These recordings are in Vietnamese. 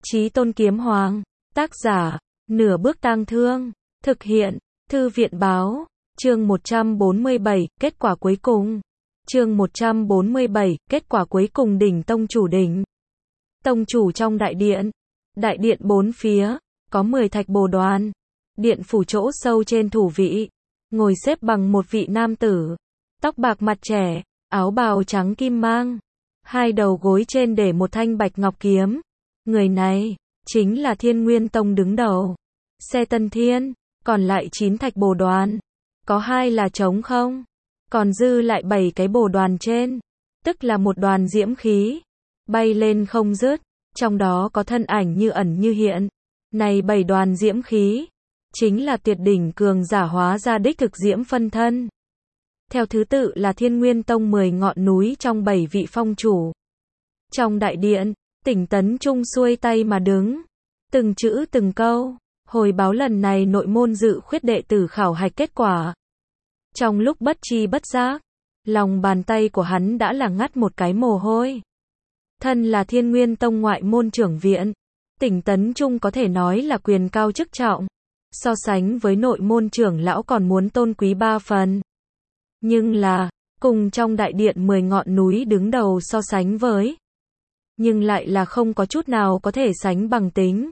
Chí Tôn Kiếm Hoàng, tác giả, Nửa Bước Tang Thương, thực hiện, Thư viện Báo, chương 147, kết quả cuối cùng. Chương 147, kết quả cuối cùng đỉnh tông chủ đỉnh. Tông chủ trong đại điện bốn phía, có 10 thạch bồ đoàn. Điện phủ chỗ sâu trên thủ vị, ngồi xếp bằng một vị nam tử, tóc bạc mặt trẻ, áo bào trắng kim mang. Hai đầu gối trên để một thanh bạch ngọc kiếm. Người này, chính là Thiên Nguyên Tông đứng đầu. Xe Tân Thiên, còn lại 9 thạch bồ đoàn. Có 2 là trống không. Còn dư lại 7 cái bồ đoàn trên. Tức là một đoàn diễm khí. Bay lên không dứt. Trong đó có thân ảnh như ẩn như hiện. Này 7 đoàn diễm khí. Chính là tuyệt đỉnh cường giả hóa ra đích thực diễm phân thân. Theo thứ tự là Thiên Nguyên Tông 10 ngọn núi trong 7 vị phong chủ. Trong đại điện, Tỉnh Tấn Trung xuôi tay mà đứng. Từng chữ từng câu, hồi báo lần này nội môn dự khuyết đệ tử khảo hạch kết quả. Trong lúc bất tri bất giác, lòng bàn tay của hắn đã là ngắt một cái mồ hôi. Thân là Thiên Nguyên Tông ngoại môn trưởng viện, Tỉnh Tấn Trung có thể nói là quyền cao chức trọng. So sánh với nội môn trưởng lão còn muốn tôn quý 3 phần. Nhưng là, cùng trong đại điện 10 ngọn núi đứng đầu so sánh với. Nhưng lại là không có chút nào có thể sánh bằng tính.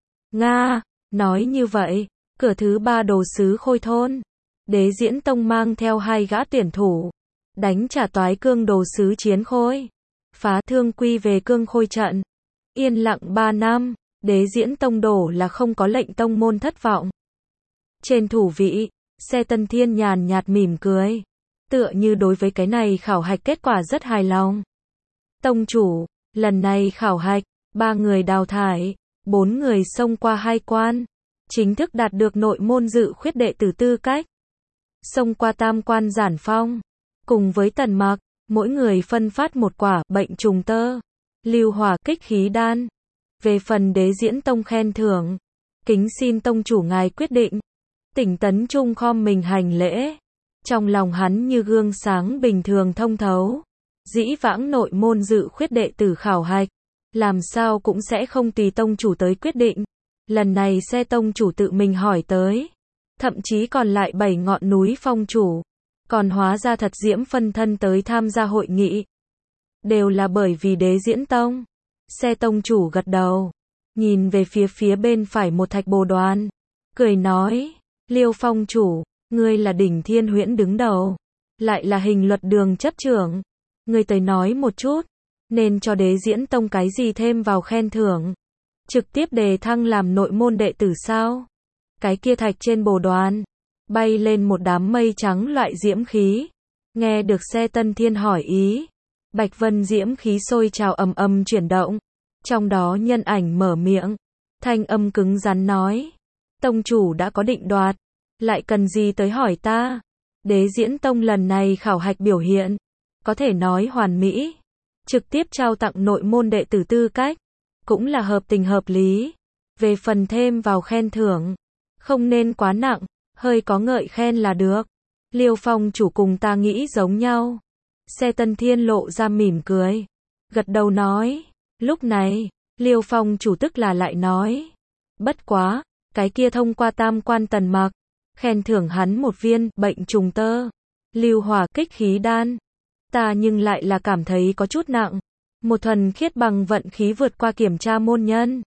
Nga, nói như vậy, cửa thứ 3 đồ sứ Khôi Thôn. Đế Diễn Tông mang theo 2 gã tuyển thủ. Đánh trả toái cương đồ sứ Chiến Khôi. Phá thương quy về cương khôi trận. Yên lặng 3 năm, Đế Diễn Tông đổ là không có lệnh tông môn thất vọng. Trên thủ vị, Xe Tân Thiên nhàn nhạt mỉm cười. Tựa như đối với cái này khảo hạch kết quả rất hài lòng. Tông chủ, lần này khảo hạch, 3 người đào thải, 4 người xông qua 2 quan. Chính thức đạt được nội môn dự khuyết đệ tử tư cách. Xông qua tam quan giản phong. Cùng với Tần Mặc, mỗi người phân phát một quả bệnh trùng tơ. Lưu hỏa kích khí đan. Về phần Đế Diễn Tông khen thưởng. Kính xin tông chủ ngài quyết định. Tỉnh Tấn Trung khom mình hành lễ. Trong lòng hắn như gương sáng bình thường thông thấu. Dĩ vãng nội môn dự khuyết đệ tử khảo hạch. Làm sao cũng sẽ không tùy tông chủ tới quyết định. Lần này Xe tông chủ tự mình hỏi tới. Thậm chí còn lại 7 ngọn núi phong chủ. Còn hóa ra thật diễm phân thân tới tham gia hội nghị. Đều là bởi vì Đế Diễn Tông. Xe tông chủ gật đầu. Nhìn về phía bên phải một thạch bồ đoàn. Cười nói. Liêu phong chủ, ngươi là đỉnh thiên huyễn đứng đầu. Lại là hình luật đường chấp trưởng. Ngươi tới nói một chút. Nên cho Đế Diễn Tông cái gì thêm vào khen thưởng. Trực tiếp đề thăng làm nội môn đệ tử sao? Cái kia thạch trên bồ đoàn. Bay lên một đám mây trắng loại diễm khí. Nghe được Xe Tân Thiên hỏi ý. Bạch vân diễm khí sôi trào ầm ầm chuyển động. Trong đó nhân ảnh mở miệng. Thanh âm cứng rắn nói. Tông chủ đã có định đoạt. Lại cần gì tới hỏi ta? Đế Diễn Tông lần này khảo hạch biểu hiện. Có thể nói hoàn mỹ. Trực tiếp trao tặng nội môn đệ tử tư cách. Cũng là hợp tình hợp lý. Về phần thêm vào khen thưởng. Không nên quá nặng. Hơi có ngợi khen là được. Liêu phong chủ cùng ta nghĩ giống nhau. Xe Tân Thiên lộ ra mỉm cười. Gật đầu nói. Lúc này, Liêu phong chủ tức là lại nói. Bất quá, cái kia thông qua tam quan Tần Mặc. Khen thưởng hắn một viên bệnh trùng tơ. Lưu hỏa kích khí đan. Ta nhưng lại là cảm thấy có chút nặng. Một thuần khiết bằng vận khí vượt qua kiểm tra môn nhân.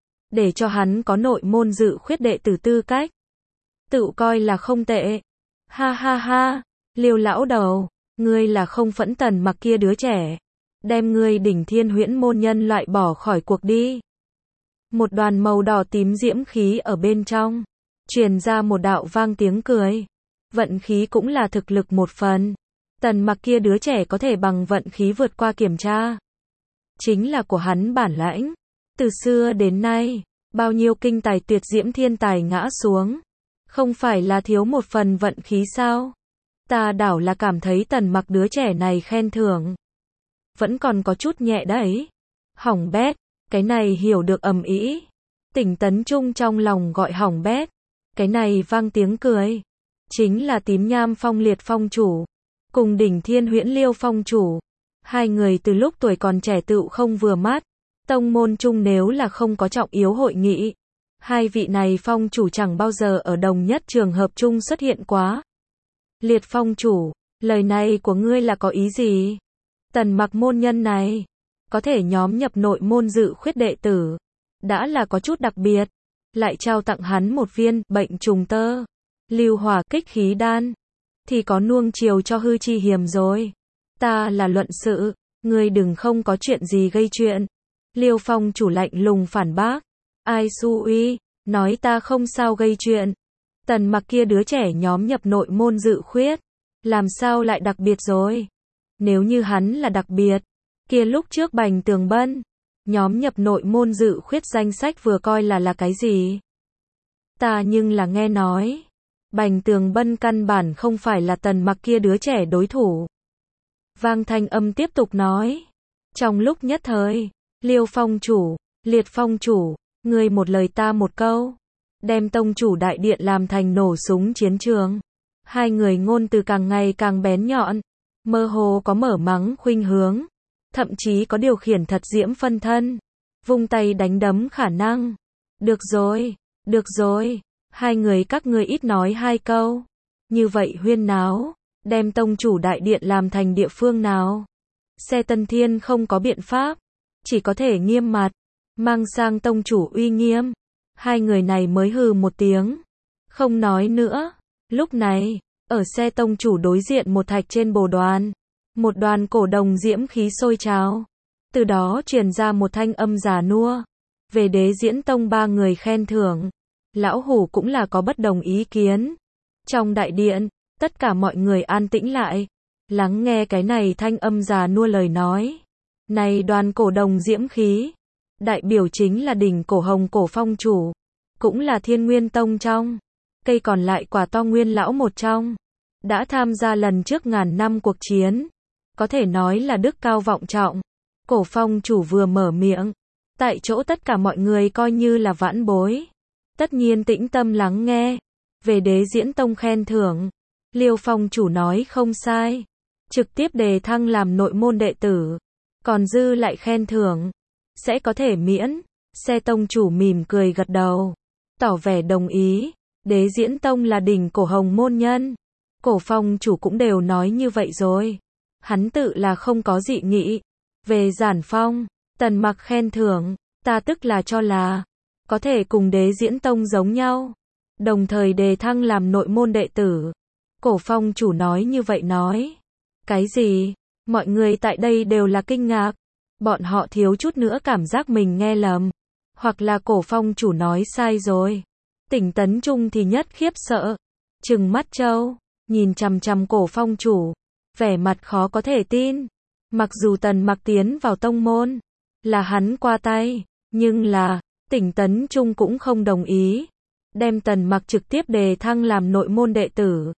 Để cho hắn có nội môn dự khuyết đệ tử tư cách. Tự coi là không tệ. Ha ha ha, Liêu lão đầu, ngươi là không phẫn Tần Mặc kia đứa trẻ. Đem ngươi đỉnh thiên huyễn môn nhân loại bỏ khỏi cuộc đi. Một đoàn màu đỏ tím diễm khí ở bên trong. Truyền ra một đạo vang tiếng cười. Vận khí cũng là thực lực một phần. Tần Mặc kia đứa trẻ có thể bằng vận khí vượt qua kiểm tra. Chính là của hắn bản lãnh. Từ xưa đến nay, bao nhiêu kinh tài tuyệt diễm thiên tài ngã xuống. Không phải là thiếu một phần vận khí sao? Ta đảo là cảm thấy Tần Mặc đứa trẻ này khen thưởng. Vẫn còn có chút nhẹ đấy. Hỏng bét, cái này hiểu được ầm ĩ. Tỉnh Tấn Trung trong lòng gọi hỏng bét. Cái này vang tiếng cười. Chính là Tím Nham Phong Liệt phong chủ. Cùng đỉnh thiên huyễn Liêu phong chủ. Hai người từ lúc tuổi còn trẻ tựu không vừa mắt. Tông môn chung nếu là không có trọng yếu hội nghị, hai vị này phong chủ chẳng bao giờ ở đồng nhất trường hợp chung xuất hiện quá. Liệt phong chủ, lời này của ngươi là có ý gì? Tần Mặc môn nhân này, có thể nhóm nhập nội môn dự khuyết đệ tử, đã là có chút đặc biệt, lại trao tặng hắn một viên bệnh trùng tơ, lưu hỏa kích khí đan, thì có nuông chiều cho hư chi hiểm rồi. Ta là luận sự, ngươi đừng không có chuyện gì gây chuyện. Liêu phong chủ lạnh lùng phản bác. Ai su uy, nói ta không sao gây chuyện. Tần Mặc kia đứa trẻ nhóm nhập nội môn dự khuyết, làm sao lại đặc biệt rồi? Nếu như hắn là đặc biệt, kia lúc trước Bành Tường Bân, nhóm nhập nội môn dự khuyết danh sách vừa coi là cái gì? Ta nhưng là nghe nói, Bành Tường Bân căn bản không phải là Tần Mặc kia đứa trẻ đối thủ. Vang thanh âm tiếp tục nói. Trong lúc nhất thời, Liêu phong chủ, Liệt phong chủ, người một lời ta một câu, đem tông chủ đại điện làm thành nổ súng chiến trường. Hai người ngôn từ càng ngày càng bén nhọn, mơ hồ có mở mắng khuynh hướng, thậm chí có điều khiển thật diễm phân thân, vung tay đánh đấm khả năng. Được rồi, hai người các ngươi ít nói hai câu, như vậy huyên náo, đem tông chủ đại điện làm thành địa phương nào? Xe Tân Thiên không có biện pháp, chỉ có thể nghiêm mặt, mang sang tông chủ uy nghiêm. Hai người này mới hừ một tiếng, không nói nữa. Lúc này, ở xe tông chủ đối diện một thạch trên bồ đoàn, một đoàn cổ đồng diễm khí sôi trào, từ đó truyền ra một thanh âm già nua, về Đế Diễn Tông ba người khen thưởng. Lão hủ cũng là có bất đồng ý kiến. Trong đại điện, tất cả mọi người an tĩnh lại, lắng nghe cái này thanh âm già nua lời nói. Này đoàn cổ đồng diễm khí, đại biểu chính là đỉnh cổ hồng cổ phong chủ, cũng là Thiên Nguyên Tông trong cây còn lại quả to nguyên lão một trong, đã tham gia lần trước ngàn năm cuộc chiến, có thể nói là đức cao vọng trọng. Cổ phong chủ vừa mở miệng, tại chỗ tất cả mọi người coi như là vãn bối, tất nhiên tĩnh tâm lắng nghe. Về Đế Diễn Tông khen thưởng, Liêu phong chủ nói không sai, trực tiếp đề thăng làm nội môn đệ tử, còn dư lại khen thưởng sẽ có thể miễn. Xe tông chủ mỉm cười gật đầu, tỏ vẻ đồng ý. Đế Diễn Tông là đỉnh cổ hồng môn nhân, cổ phong chủ cũng đều nói như vậy rồi, hắn tự là không có dị nghị. Về Giản Phong, Tần Mặc khen thưởng, ta tức là cho là có thể cùng Đế Diễn Tông giống nhau, đồng thời đề thăng làm nội môn đệ tử. Cổ phong chủ nói như vậy nói. Cái gì? Mọi người tại đây đều là kinh ngạc, bọn họ thiếu chút nữa cảm giác mình nghe lầm, hoặc là cổ phong chủ nói sai rồi. Tỉnh Tấn Trung thì nhất khiếp sợ, trừng mắt trâu, nhìn chằm chằm cổ phong chủ, vẻ mặt khó có thể tin. Mặc dù Tần Mặc tiến vào tông môn, là hắn qua tay, nhưng là, Tỉnh Tấn Trung cũng không đồng ý, đem Tần Mặc trực tiếp đề thăng làm nội môn đệ tử.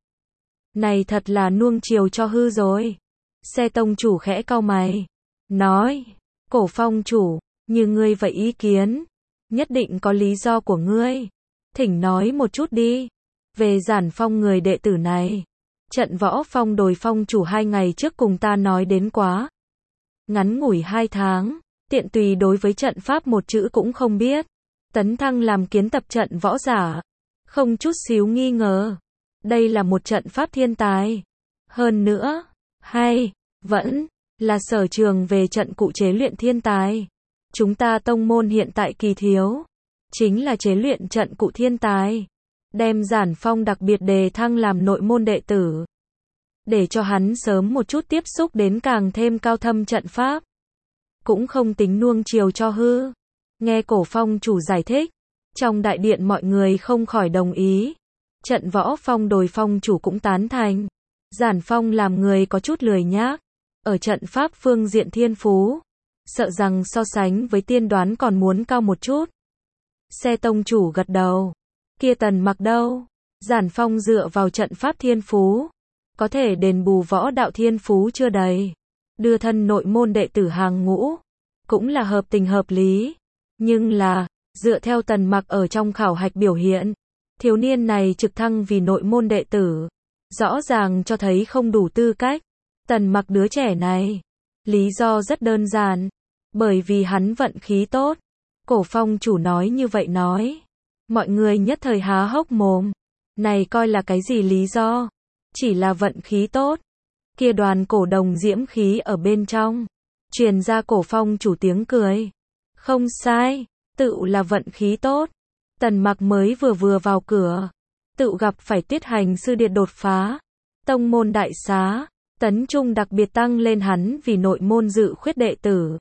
Này thật là nuông chiều cho hư rồi. Xe tông chủ khẽ cau mày, nói, cổ phong chủ, như ngươi vậy ý kiến, nhất định có lý do của ngươi. Thỉnh nói một chút đi. Về Giản Phong người đệ tử này, trận võ phong đồi phong chủ 2 ngày trước cùng ta nói đến quá. Ngắn ngủi 2 tháng, tiện tùy đối với trận pháp một chữ cũng không biết. Tấn thăng làm kiến tập trận võ giả, không chút xíu nghi ngờ. Đây là một trận pháp thiên tài. Hơn nữa, vẫn là sở trường về trận cụ chế luyện thiên tài. Chúng ta tông môn hiện tại kỳ thiếu, chính là chế luyện trận cụ thiên tài. Đem Giản Phong đặc biệt đề thăng làm nội môn đệ tử, để cho hắn sớm một chút tiếp xúc đến càng thêm cao thâm trận pháp. Cũng không tính nuông chiều cho hư. Nghe cổ phong chủ giải thích, trong đại điện mọi người không khỏi đồng ý. Trận võ phong đồi phong chủ cũng tán thành. Giản Phong làm người có chút lười nhác, ở trận pháp phương diện thiên phú, sợ rằng so sánh với tiên đoán còn muốn cao một chút. Xe tông chủ gật đầu. Kia Tần Mặc đâu? Giản Phong dựa vào trận pháp thiên phú, có thể đền bù võ đạo thiên phú chưa đầy, đưa thân nội môn đệ tử hàng ngũ, cũng là hợp tình hợp lý. Nhưng là, dựa theo Tần Mặc ở trong khảo hạch biểu hiện, thiếu niên này trực thăng vì nội môn đệ tử, rõ ràng cho thấy không đủ tư cách. Tần Mặc đứa trẻ này, lý do rất đơn giản, Bởi vì hắn vận khí tốt. Cổ phong chủ nói như vậy nói. Mọi người nhất thời há hốc mồm. Này coi là cái gì lý do? Chỉ là vận khí tốt. Kia đoàn cổ đồng diễm khí ở bên trong. Truyền ra cổ phong chủ tiếng cười. Không sai, tự là vận khí tốt. Tần Mặc mới vừa vào cửa. Tự gặp phải Tiết Hành sư điệt đột phá. Tông môn đại xá. Tấn Trung đặc biệt tăng lên hắn vì nội môn dự khuyết đệ tử.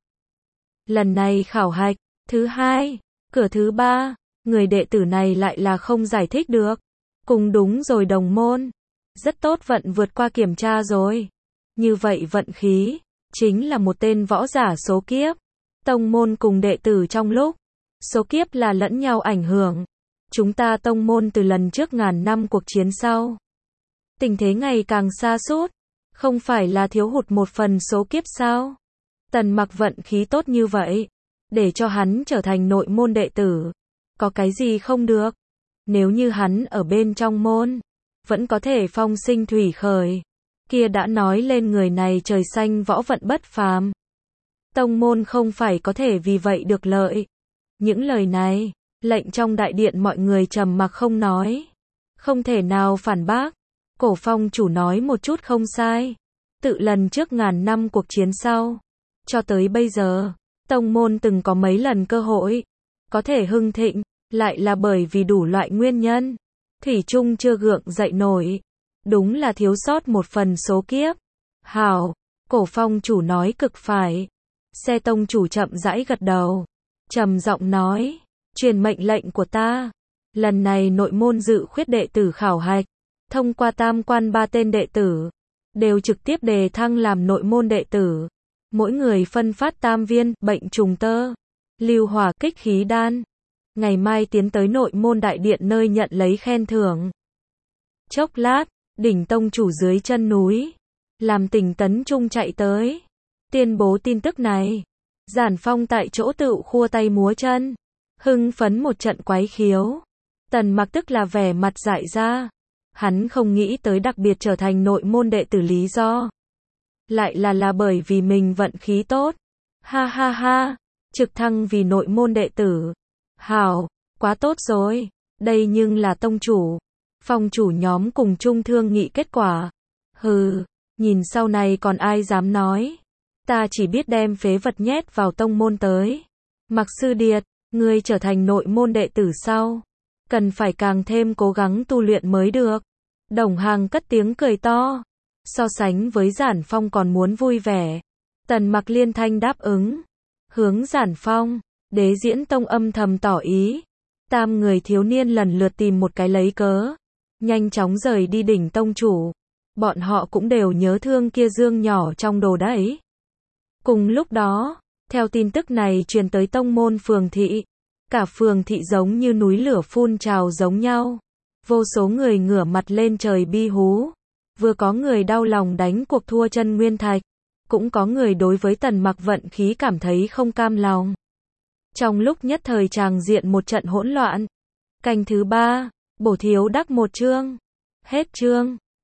Lần này khảo hạch. Thứ hai. Cửa thứ ba. Người đệ tử này lại là không giải thích được. Cùng đúng rồi đồng môn. Rất tốt vận vượt qua kiểm tra rồi. Như vậy vận khí. Chính là một tên võ giả số kiếp. Tông môn cùng đệ tử trong lúc. Số kiếp là lẫn nhau ảnh hưởng. Chúng ta tông môn từ lần trước ngàn năm cuộc chiến sau. Tình thế ngày càng xa sút. Không phải là thiếu hụt một phần số kiếp sao? Tần Mặc vận khí tốt như vậy. Để cho hắn trở thành nội môn đệ tử. Có cái gì không được? Nếu như hắn ở bên trong môn. Vẫn có thể phong sinh thủy khởi. Kia đã nói lên người này trời xanh võ vận bất phàm. Tông môn không phải có thể vì vậy được lợi. Những lời này, lệnh trong đại điện mọi người trầm mặc không nói. Không thể nào phản bác. Cổ phong chủ nói một chút không sai. Tự lần trước ngàn năm cuộc chiến sau. Cho tới bây giờ, tông môn từng có mấy lần cơ hội. Có thể hưng thịnh, lại là bởi vì đủ loại nguyên nhân. Thủy chung chưa gượng dậy nổi. Đúng là thiếu sót một phần số kiếp. Hảo, cổ phong chủ nói cực phải. Xe tông chủ chậm rãi gật đầu. Trầm giọng nói, truyền mệnh lệnh của ta. Lần này nội môn dự khuyết đệ tử khảo hạch. Thông qua tam quan 3 tên đệ tử. Đều trực tiếp đề thăng làm nội môn đệ tử. Mỗi người phân phát tam viên, bệnh trùng tơ. Lưu hỏa kích khí đan. Ngày mai tiến tới nội môn đại điện nơi nhận lấy khen thưởng. Chốc lát, đỉnh tông chủ dưới chân núi. Làm Tỉnh Tấn Trung chạy tới. Tuyên bố tin tức này. Giản Phong tại chỗ tự khua tay múa chân. Hưng phấn một trận quái khiếu. Tần Mặc tức là vẻ mặt dại ra. Hắn không nghĩ tới đặc biệt trở thành nội môn đệ tử lý do. Lại là bởi vì mình vận khí tốt. Ha ha ha. Trực thăng vì nội môn đệ tử. Hảo, quá tốt rồi. Đây nhưng là tông chủ. Phong chủ nhóm cùng chung thương nghị kết quả. Hừ, nhìn sau này còn ai dám nói. Ta chỉ biết đem phế vật nhét vào tông môn tới. Mặc sư điệt, ngươi trở thành nội môn đệ tử sau. Cần phải càng thêm cố gắng tu luyện mới được. Đồng Hàng cất tiếng cười to. So sánh với Giản Phong còn muốn vui vẻ. Tần Mặc liên thanh đáp ứng. Hướng Giản Phong, Đế Diễn Tông âm thầm tỏ ý. Tam người thiếu niên lần lượt tìm một cái lấy cớ. Nhanh chóng rời đi đỉnh tông chủ. Bọn họ cũng đều nhớ thương kia dương nhỏ trong đồ đấy. Cùng lúc đó, theo tin tức này truyền tới tông môn phường thị. Cả phường thị giống như núi lửa phun trào giống nhau. Vô số người ngửa mặt lên trời bi hú. Vừa có người đau lòng đánh cuộc thua chân nguyên thạch. Cũng có người đối với Tần Mặc vận khí cảm thấy không cam lòng. Trong lúc nhất thời tràng diện một trận hỗn loạn. Canh thứ 3, bổ thiếu đắc một chương. Hết chương.